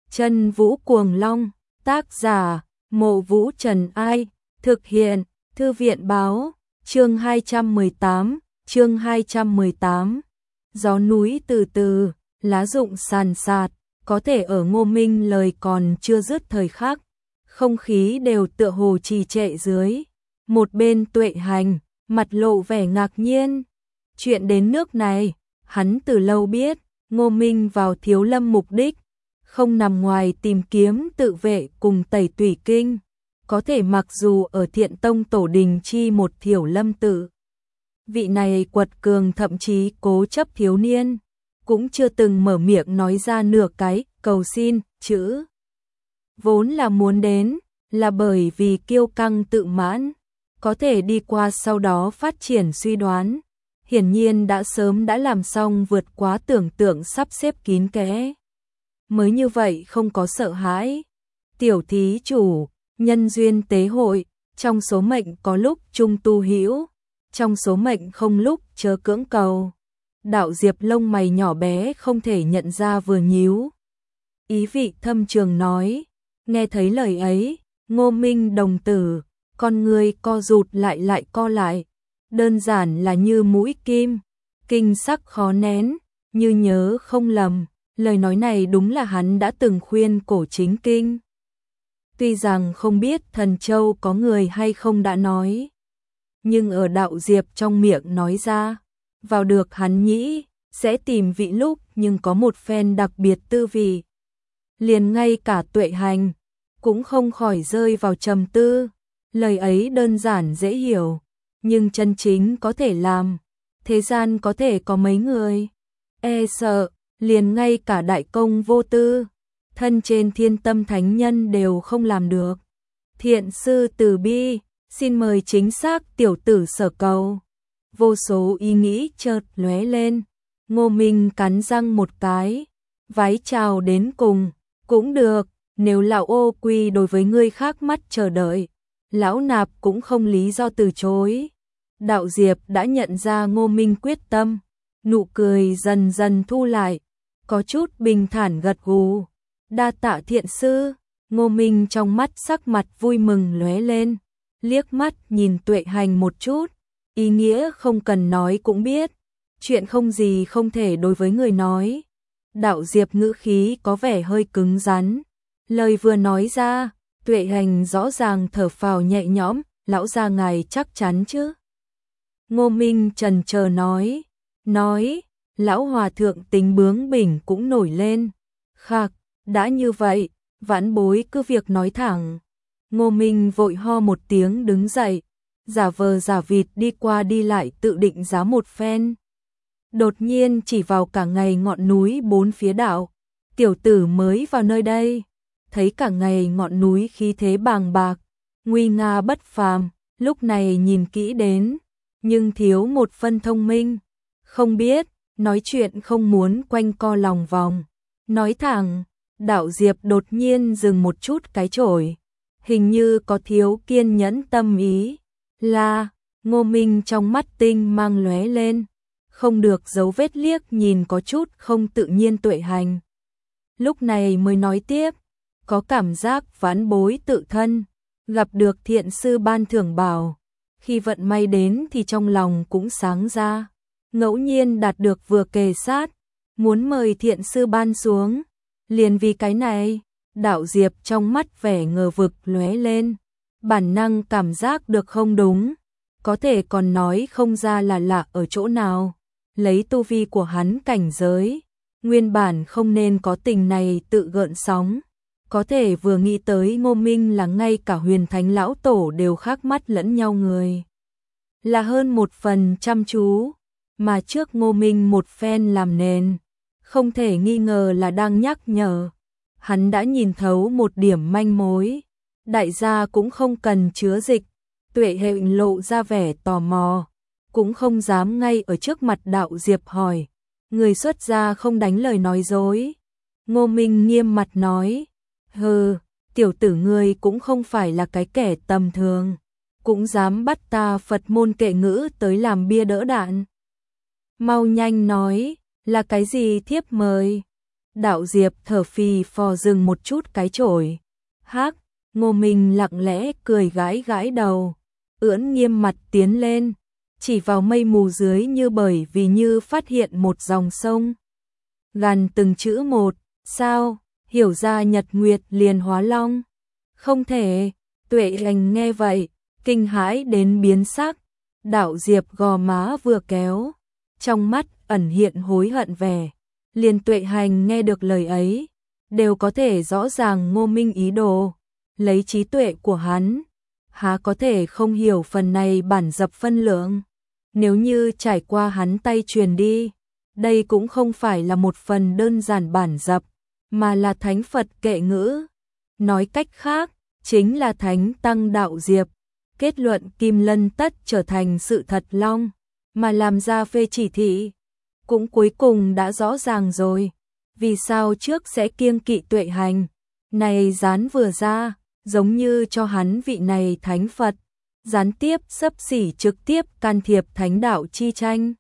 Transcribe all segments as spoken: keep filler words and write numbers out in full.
Chân Vũ Cuồng Long, tác giả, Mộ Vũ Trần Ai, thực hiện, Thư viện Báo, chương hai trăm mười tám, chương hai trăm mười tám. Gió núi từ từ, lá rụng sàn sạt, có thể ở Ngô Minh lời còn chưa dứt thời khắc, không khí đều tựa hồ trì trệ dưới. Một bên Tuệ Hành, mặt lộ vẻ ngạc nhiên. Chuyện đến nước này, hắn từ lâu biết, Ngô Minh vào Thiếu Lâm mục đích, không nằm ngoài tìm kiếm tự vệ cùng tẩy tủy kinh. Có thể mặc dù ở Thiện Tông tổ đình chi một Thiểu Lâm tự, vị này quật cường thậm chí cố chấp thiếu niên, cũng chưa từng mở miệng nói ra nửa cái cầu xin chữ. Vốn là muốn đến, là bởi vì kiêu căng tự mãn, có thể đi qua sau đó phát triển suy đoán, hiển nhiên đã sớm đã làm xong vượt quá tưởng tượng sắp xếp kín kẽ. Mới như vậy không có sợ hãi. Tiểu thí chủ, nhân duyên tế hội, trong số mệnh có lúc chung tu hữu, trong số mệnh không lúc chớ cưỡng cầu. Đạo Diệp lông mày nhỏ bé không thể nhận ra vừa nhíu. Ý vị thâm trường nói, nghe thấy lời ấy, Ngô Minh đồng tử, con người co rụt lại lại co lại, đơn giản là như mũi kim, kinh sắc khó nén, như nhớ không lầm, lời nói này đúng là hắn đã từng khuyên cổ chính kinh. Tuy rằng không biết Thần Châu có người hay không đã nói, nhưng ở Đạo Diệp trong miệng nói ra, vào được hắn nghĩ, sẽ tìm vị lúc nhưng có một phen đặc biệt tư vị. Liền ngay cả Tuệ Hành, cũng không khỏi rơi vào trầm tư, lời ấy đơn giản dễ hiểu, nhưng chân chính có thể làm, thế gian có thể có mấy người, e sợ, liền ngay cả Đại Công Vô Tư, thân trên Thiên Tâm Thánh Nhân đều không làm được. Thiện sư từ bi, xin mời chính xác tiểu tử sở cầu. Vô số ý nghĩ chợt lóe lên, Ngô Minh cắn răng một cái, vái chào đến cùng, cũng được, nếu lão ô quy đối với ngươi khác mắt chờ đợi, lão nạp cũng không lý do từ chối. Đạo Diệp đã nhận ra Ngô Minh quyết tâm, nụ cười dần dần thu lại, có chút bình thản gật gù. Đa tạ thiện sư. Ngô Minh trong mắt sắc mặt vui mừng lóe lên, liếc mắt nhìn Tuệ Hành một chút, ý nghĩa không cần nói cũng biết, chuyện không gì không thể đối với người nói. Đạo Diệp ngữ khí có vẻ hơi cứng rắn, lời vừa nói ra, Tuệ Hành rõ ràng thở phào nhẹ nhõm, lão gia ngài chắc chắn chứ? Ngô Minh chần chờ nói, nói, lão hòa thượng tính bướng bỉnh cũng nổi lên, khạc, đã như vậy, vãn bối cứ việc nói thẳng. Ngô Minh vội ho một tiếng đứng dậy, giả vờ giả vịt đi qua đi lại tự định giá một phen. Đột nhiên chỉ vào cả ngày ngọn núi bốn phía đảo, tiểu tử mới vào nơi đây, thấy cả ngày ngọn núi khí thế bàng bạc, nguy nga bất phàm, lúc này nhìn kỹ đến, nhưng thiếu một phân thông minh, không biết, nói chuyện không muốn quanh co lòng vòng, nói thẳng. Đạo Diệp đột nhiên dừng một chút cái chổi, hình như có thiếu kiên nhẫn tâm ý. Là, Ngô Minh trong mắt tinh mang lóe lên, không được giấu vết liếc nhìn có chút không tự nhiên Tuệ Hành. Lúc này mới nói tiếp, có cảm giác vãn bối tự thân, gặp được thiện sư ban thưởng bảo, khi vận may đến thì trong lòng cũng sáng ra, ngẫu nhiên đạt được vừa kề sát, muốn mời thiện sư ban xuống. Liền vì cái này, Đạo Diệp trong mắt vẻ ngờ vực lóe lên, bản năng cảm giác được không đúng, có thể còn nói không ra là lạ ở chỗ nào, lấy tu vi của hắn cảnh giới, nguyên bản không nên có tình này tự gợn sóng, có thể vừa nghĩ tới Ngô Minh là ngay cả Huyền Thánh lão tổ đều khác mắt lẫn nhau người, là hơn một phần chăm chú, mà trước Ngô Minh một phen làm nền. Không thể nghi ngờ là đang nhắc nhở, hắn đã nhìn thấu một điểm manh mối, đại gia cũng không cần chứa dịch. Tuệ Hành lộ ra vẻ tò mò, cũng không dám ngay ở trước mặt Đạo Diệp hỏi, người xuất gia không đánh lời nói dối. Ngô Minh nghiêm mặt nói, hừ, tiểu tử ngươi cũng không phải là cái kẻ tầm thường, cũng dám bắt ta Phật môn kệ ngữ tới làm bia đỡ đạn. Mau nhanh nói, là cái gì thiếp mời? Đạo Diệp thở phì phò dừng một chút cái chổi. Hắc, Ngô Minh lặng lẽ cười gãi gãi đầu, ưỡn nghiêm mặt tiến lên, chỉ vào mây mù dưới như bởi vì như phát hiện một dòng sông. Gằn từng chữ một, sao, hiểu ra nhật nguyệt liền hóa long. Không thể, Tuệ Hành nghe vậy, kinh hãi đến biến sắc. Đạo Diệp gò má vừa kéo, trong mắt ẩn hiện hối hận vẻ. Liền Tuệ Hành nghe được lời ấy, đều có thể rõ ràng Ngô Minh ý đồ. Lấy trí tuệ của hắn, há có thể không hiểu phần này bản dập phân lượng. Nếu như trải qua hắn tay truyền đi, đây cũng không phải là một phần đơn giản bản dập, mà là thánh Phật kệ ngữ. Nói cách khác, chính là thánh tăng Đạo Diệp. Kết luận Kim Lân tất trở thành sự thật long, mà làm ra phê chỉ thị. Cũng cuối cùng đã rõ ràng rồi, vì sao trước sẽ kiêng kỵ Tuệ Hành. Này gián vừa ra, giống như cho hắn vị này thánh Phật, gián tiếp xấp xỉ trực tiếp can thiệp thánh đạo chi tranh.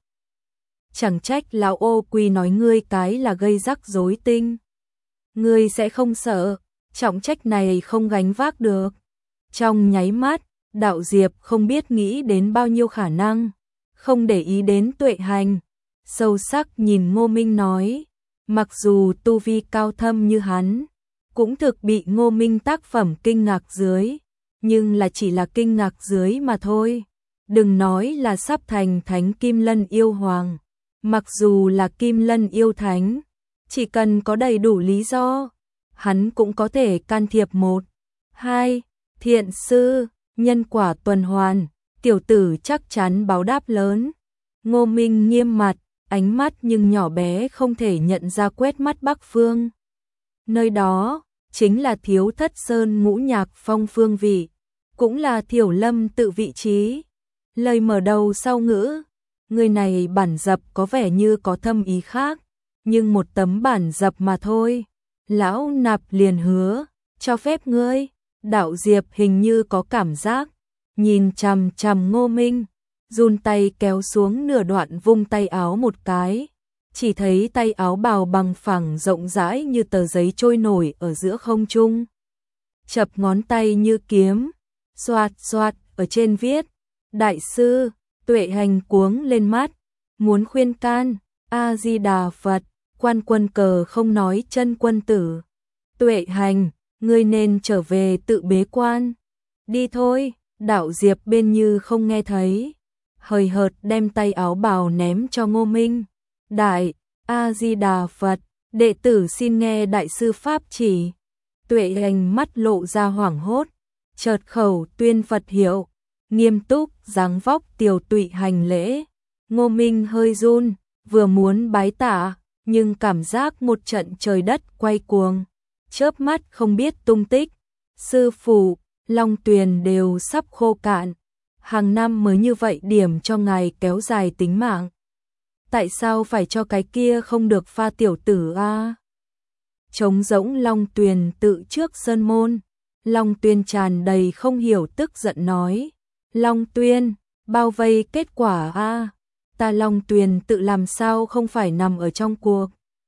Chẳng trách lão ô quy nói ngươi cái là gây rắc rối tinh. Ngươi sẽ không sợ, trọng trách này không gánh vác được. Trong nháy mắt, Đạo Diệp không biết nghĩ đến bao nhiêu khả năng, không để ý đến Tuệ Hành. Sâu sắc nhìn Ngô Minh nói, mặc dù tu vi cao thâm như hắn, cũng thực bị Ngô Minh tác phẩm kinh ngạc dưới, nhưng là chỉ là kinh ngạc dưới mà thôi. Đừng nói là sắp thành thánh Kim Lân yêu hoàng, mặc dù là Kim Lân yêu thánh, chỉ cần có đầy đủ lý do, hắn cũng có thể can thiệp. Một, hai, thiện sư, nhân quả tuần hoàn, tiểu tử chắc chắn báo đáp lớn. Ngô Minh nghiêm mặt, ánh mắt nhưng nhỏ bé không thể nhận ra quét mắt Bắc Phương. Nơi đó, chính là Thiếu Thất Sơn Ngũ Nhạc Phong phương vị, cũng là Thiểu Lâm tự vị trí. Lời mở đầu sau ngữ, người này bản dập có vẻ như có thâm ý khác, nhưng một tấm bản dập mà thôi. Lão nạp liền hứa, cho phép ngươi. Đạo Diệp hình như có cảm giác, nhìn chằm chằm Ngô Minh, run tay kéo xuống nửa đoạn vung tay áo một cái, chỉ thấy tay áo bào bằng phẳng rộng rãi như tờ giấy trôi nổi ở giữa không trung. Chập ngón tay như kiếm, xoạt xoạt ở trên viết, đại sư. Tuệ Hành cuống lên mắt, muốn khuyên can, A-di-đà Phật, quan quân cờ không nói chân quân tử. Tuệ Hành, ngươi nên trở về tự bế quan. Đi thôi. Đạo Diệp bên như không nghe thấy, hời hợt đem tay áo bào ném cho Ngô Minh. Đại, A-di-đà Phật, đệ tử xin nghe đại sư pháp chỉ. Tuệ Hành mắt lộ ra hoảng hốt, chợt khẩu tuyên Phật hiệu, nghiêm túc dáng vóc tiều tụy hành lễ. Ngô Minh hơi run, vừa muốn bái tạ, nhưng cảm giác một trận trời đất quay cuồng, chớp mắt không biết tung tích. Sư phụ, Long Tuyền đều sắp khô cạn, hàng năm mới như vậy điểm cho ngài kéo dài tính mạng. Tại sao phải cho cái kia không được pha tiểu tử a? Trống rỗng Long Tuyền tự trước sơn môn, Long Tuyền tràn đầy không hiểu tức giận nói, Long Tuyền, bao vây kết quả a, ta Long Tuyền tự làm sao không phải nằm ở trong cuộc.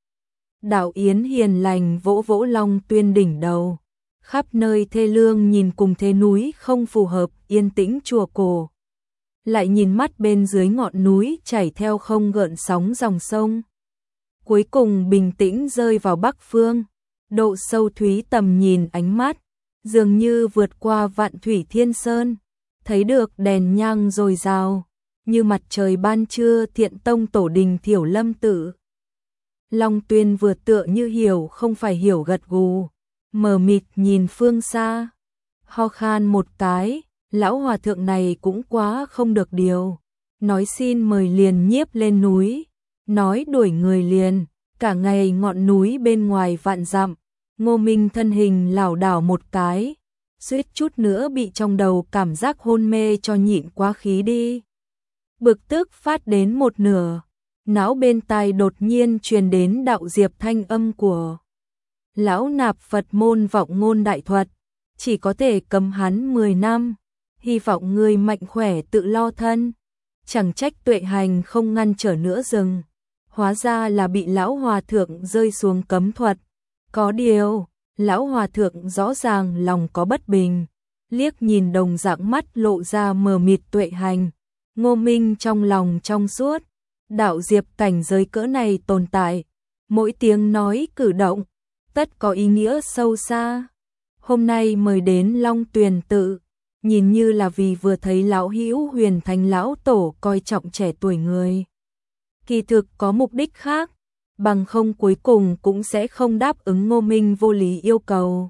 Đạo Yến hiền lành vỗ vỗ Long Tuyền đỉnh đầu, khắp nơi thê lương nhìn cùng thế núi không phù hợp, yên tĩnh chùa cổ. Lại nhìn mắt bên dưới ngọn núi chảy theo không gợn sóng dòng sông. Cuối cùng bình tĩnh rơi vào Bắc Phương, độ sâu thúy tầm nhìn ánh mắt, dường như vượt qua vạn thủy thiên sơn, thấy được đèn nhang dồi dào, như mặt trời ban trưa Thiện Tông tổ đình Thiểu Lâm tự. Long Tuyên vừa tựa như hiểu không phải hiểu gật gù, mờ mịt nhìn phương xa, ho khan một cái, lão hòa thượng này cũng quá không được điều, nói xin mời liền nhiếp lên núi, nói đuổi người liền, cả ngày ngọn núi bên ngoài vạn dặm. Ngô Minh thân hình lảo đảo một cái, suýt chút nữa bị trong đầu cảm giác hôn mê cho nhịn quá khí đi. Bực tức phát đến một nửa, não bên tai đột nhiên truyền đến Đạo Diệp thanh âm của lão nạp Phật môn vọng ngôn đại thuật, chỉ có thể cấm hắn mười năm, hy vọng ngươi mạnh khỏe tự lo thân. Chẳng trách Tuệ Hành không ngăn trở nữa dừng. hóa ra là bị lão hòa thượng rơi xuống cấm thuật. Có điều, lão hòa thượng rõ ràng lòng có bất bình, liếc nhìn đồng dạng mắt lộ ra mờ mịt tuệ hành. Ngô Minh trong lòng trong suốt, đạo diệp cảnh giới cỡ này tồn tại, mỗi tiếng nói cử động, tất có ý nghĩa sâu xa. Hôm nay mời đến Long Tuyền tự, nhìn như là vì vừa thấy lão hữu Huyền Thành lão tổ coi trọng trẻ tuổi người. Kỳ thực có mục đích khác, bằng không cuối cùng cũng sẽ không đáp ứng Ngô Minh vô lý yêu cầu.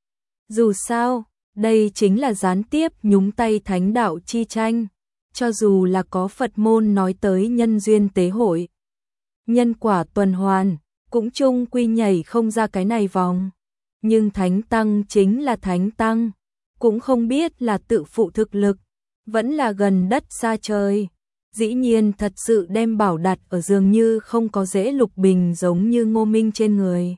Dù sao, đây chính là gián tiếp nhúng tay thánh đạo chi tranh, cho dù là có Phật môn nói tới nhân duyên tế hội, nhân quả tuần hoàn, cũng chung quy nhảy không ra cái này vòng. Nhưng thánh tăng chính là thánh tăng, cũng không biết là tự phụ thực lực, vẫn là gần đất xa trời. Dĩ nhiên thật sự đem bảo đặt ở dường như không có dễ lục bình giống như Ngô Minh trên người.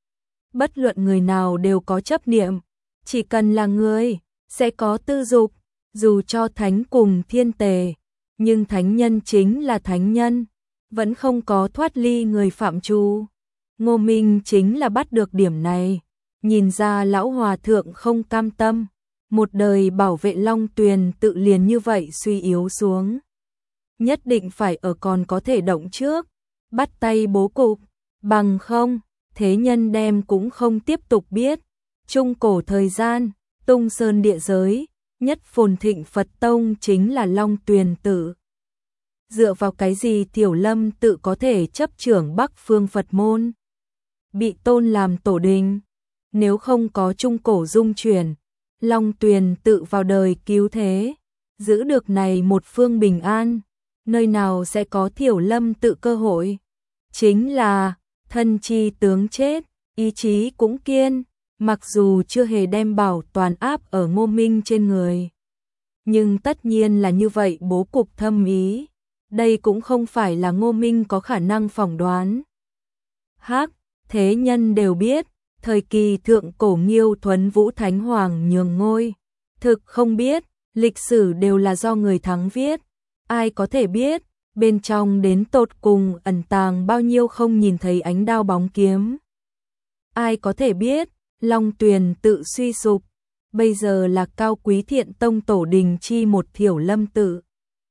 Bất luận người nào đều có chấp niệm, chỉ cần là người, sẽ có tư dục, dù cho thánh cùng thiên tề, nhưng thánh nhân chính là thánh nhân, vẫn không có thoát ly người phạm trù. Ngô Minh chính là bắt được điểm này, nhìn ra lão hòa thượng không cam tâm, một đời bảo vệ Long Tuyền tự liền như vậy suy yếu xuống. Nhất định phải ở còn có thể động trước, bắt tay bố cục, bằng không, thế nhân đem cũng không tiếp tục biết. Trung cổ thời gian, tung sơn địa giới, nhất phồn thịnh Phật tông chính là Long Tuyền tự. Dựa vào cái gì Tiểu Lâm tự có thể chấp trưởng Bắc phương Phật môn, bị tôn làm tổ đình? Nếu không có trung cổ dung chuyển, Long Tuyền tự vào đời cứu thế, giữ được này một phương bình an, nơi nào sẽ có Tiểu Lâm tự cơ hội? Chính là thân chi tướng chết, ý chí cũng kiên, mặc dù chưa hề đem bảo toàn áp ở Ngô Minh trên người. Nhưng tất nhiên là như vậy bố cục thâm ý, đây cũng không phải là Ngô Minh có khả năng phỏng đoán. Hắc, thế nhân đều biết, thời kỳ thượng cổ Nghiêu Thuấn Vũ Thánh Hoàng nhường ngôi, thực không biết, lịch sử đều là do người thắng viết, ai có thể biết, bên trong đến tột cùng ẩn tàng bao nhiêu không nhìn thấy ánh đao bóng kiếm. Ai có thể biết, Long Tuyền tự suy sụp, bây giờ là cao quý thiện tông tổ đình chi một Thiểu Lâm tự.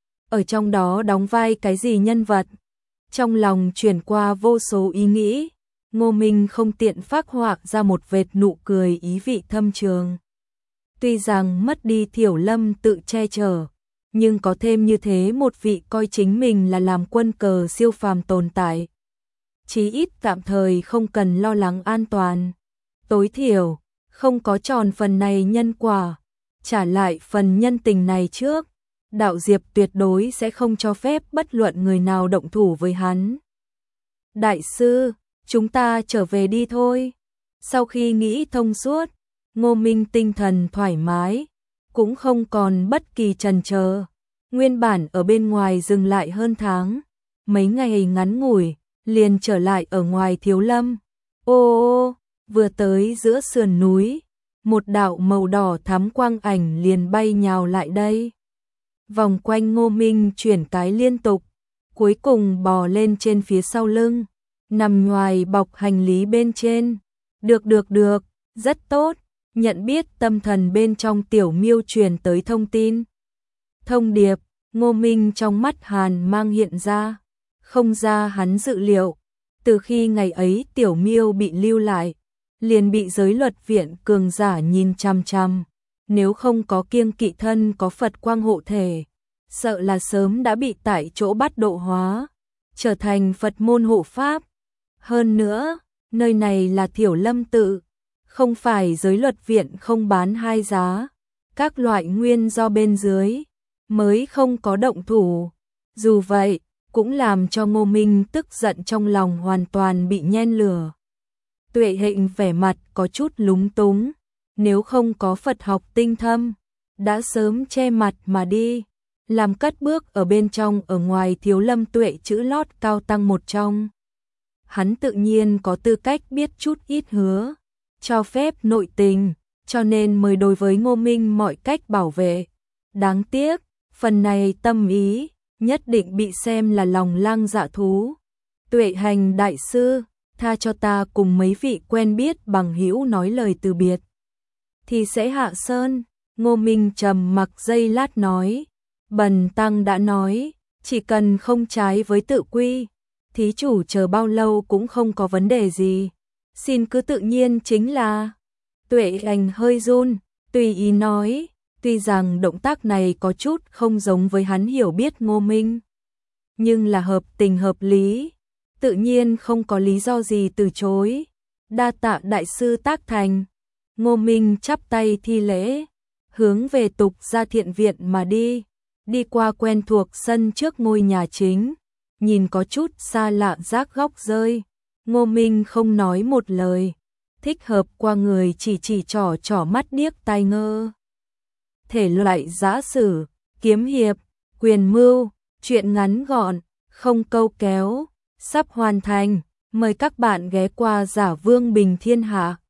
Ở trong đó đóng vai cái gì nhân vật? Trong lòng chuyển qua vô số ý nghĩ, Ngô Minh không tiện phác họa ra một vệt nụ cười ý vị thâm trường. Tuy rằng mất đi Thiểu Lâm tự che chở, nhưng có thêm như thế một vị coi chính mình là làm quân cờ siêu phàm tồn tại, chí ít tạm thời không cần lo lắng an toàn. Tối thiểu, không có tròn phần này nhân quả, trả lại phần nhân tình này trước, đạo diệp tuyệt đối sẽ không cho phép bất luận người nào động thủ với hắn. Đại sư, chúng ta trở về đi thôi. Sau khi nghĩ thông suốt, Ngô Minh tinh thần thoải mái, cũng không còn bất kỳ chần chờ. Nguyên bản ở bên ngoài dừng lại hơn tháng, mấy ngày ngắn ngủi, liền trở lại ở ngoài Thiếu Lâm. Ô ô, vừa tới giữa sườn núi, một đạo màu đỏ thắm quang ảnh liền bay nhào lại đây. Vòng quanh Ngô Minh chuyển cái liên tục, cuối cùng bò lên trên phía sau lưng, nằm ngoài bọc hành lý bên trên. Được được được, rất tốt, nhận biết tâm thần bên trong tiểu miêu truyền tới thông tin. Thông điệp, Ngô Minh trong mắt hàn mang hiện ra, không ra hắn dự liệu. Từ khi ngày ấy tiểu miêu bị lưu lại, liền bị giới luật viện cường giả nhìn chằm chằm. Nếu không có kiêng kỵ thân có Phật quang hộ thể, sợ là sớm đã bị tại chỗ bắt độ hóa, trở thành Phật môn hộ pháp. Hơn nữa, nơi này là Thiểu Lâm tự, không phải giới luật viện không bán hai giá, các loại nguyên do bên dưới mới không có động thủ. Dù vậy, cũng làm cho Ngô Minh tức giận trong lòng hoàn toàn bị nhen lửa. Tuệ Hịnh vẻ mặt có chút lúng túng, nếu không có Phật học tinh thâm, đã sớm che mặt mà đi, làm cất bước ở bên trong ở ngoài Thiếu Lâm Tuệ chữ lót cao tăng một trong. Hắn tự nhiên có tư cách biết chút ít hứa, cho phép nội tình, cho nên mới đối với Ngô Minh mọi cách bảo vệ. Đáng tiếc, phần này tâm ý, nhất định bị xem là lòng lang dạ thú. Tuệ Hành đại sư, tha cho ta cùng mấy vị quen biết bằng hữu nói lời từ biệt. Thì sẽ hạ sơn. Ngô Minh trầm mặc giây lát nói, Bần tăng đã nói, chỉ cần không trái với tự quy, thí chủ chờ bao lâu cũng không có vấn đề gì. Xin cứ tự nhiên chính là. Tuệ Hành hơi run, tùy ý nói, tuy rằng động tác này có chút không giống với hắn hiểu biết Ngô Minh, nhưng là hợp tình hợp lý, tự nhiên không có lý do gì từ chối. Đa tạ đại sư tác thành. Ngô Minh chắp tay thi lễ, hướng về Tục Gia Thiện Viện mà đi. Đi qua quen thuộc sân trước ngôi nhà chính, nhìn có chút xa lạ rác góc rơi. Ngô Minh không nói một lời, thích hợp qua người chỉ chỉ trỏ trỏ mắt điếc tai ngơ. Thể loại giã sử, kiếm hiệp, quyền mưu, truyện ngắn gọn, không câu kéo, sắp hoàn thành. Mời các bạn ghé qua Giả Vương Bình Thiên Hạ.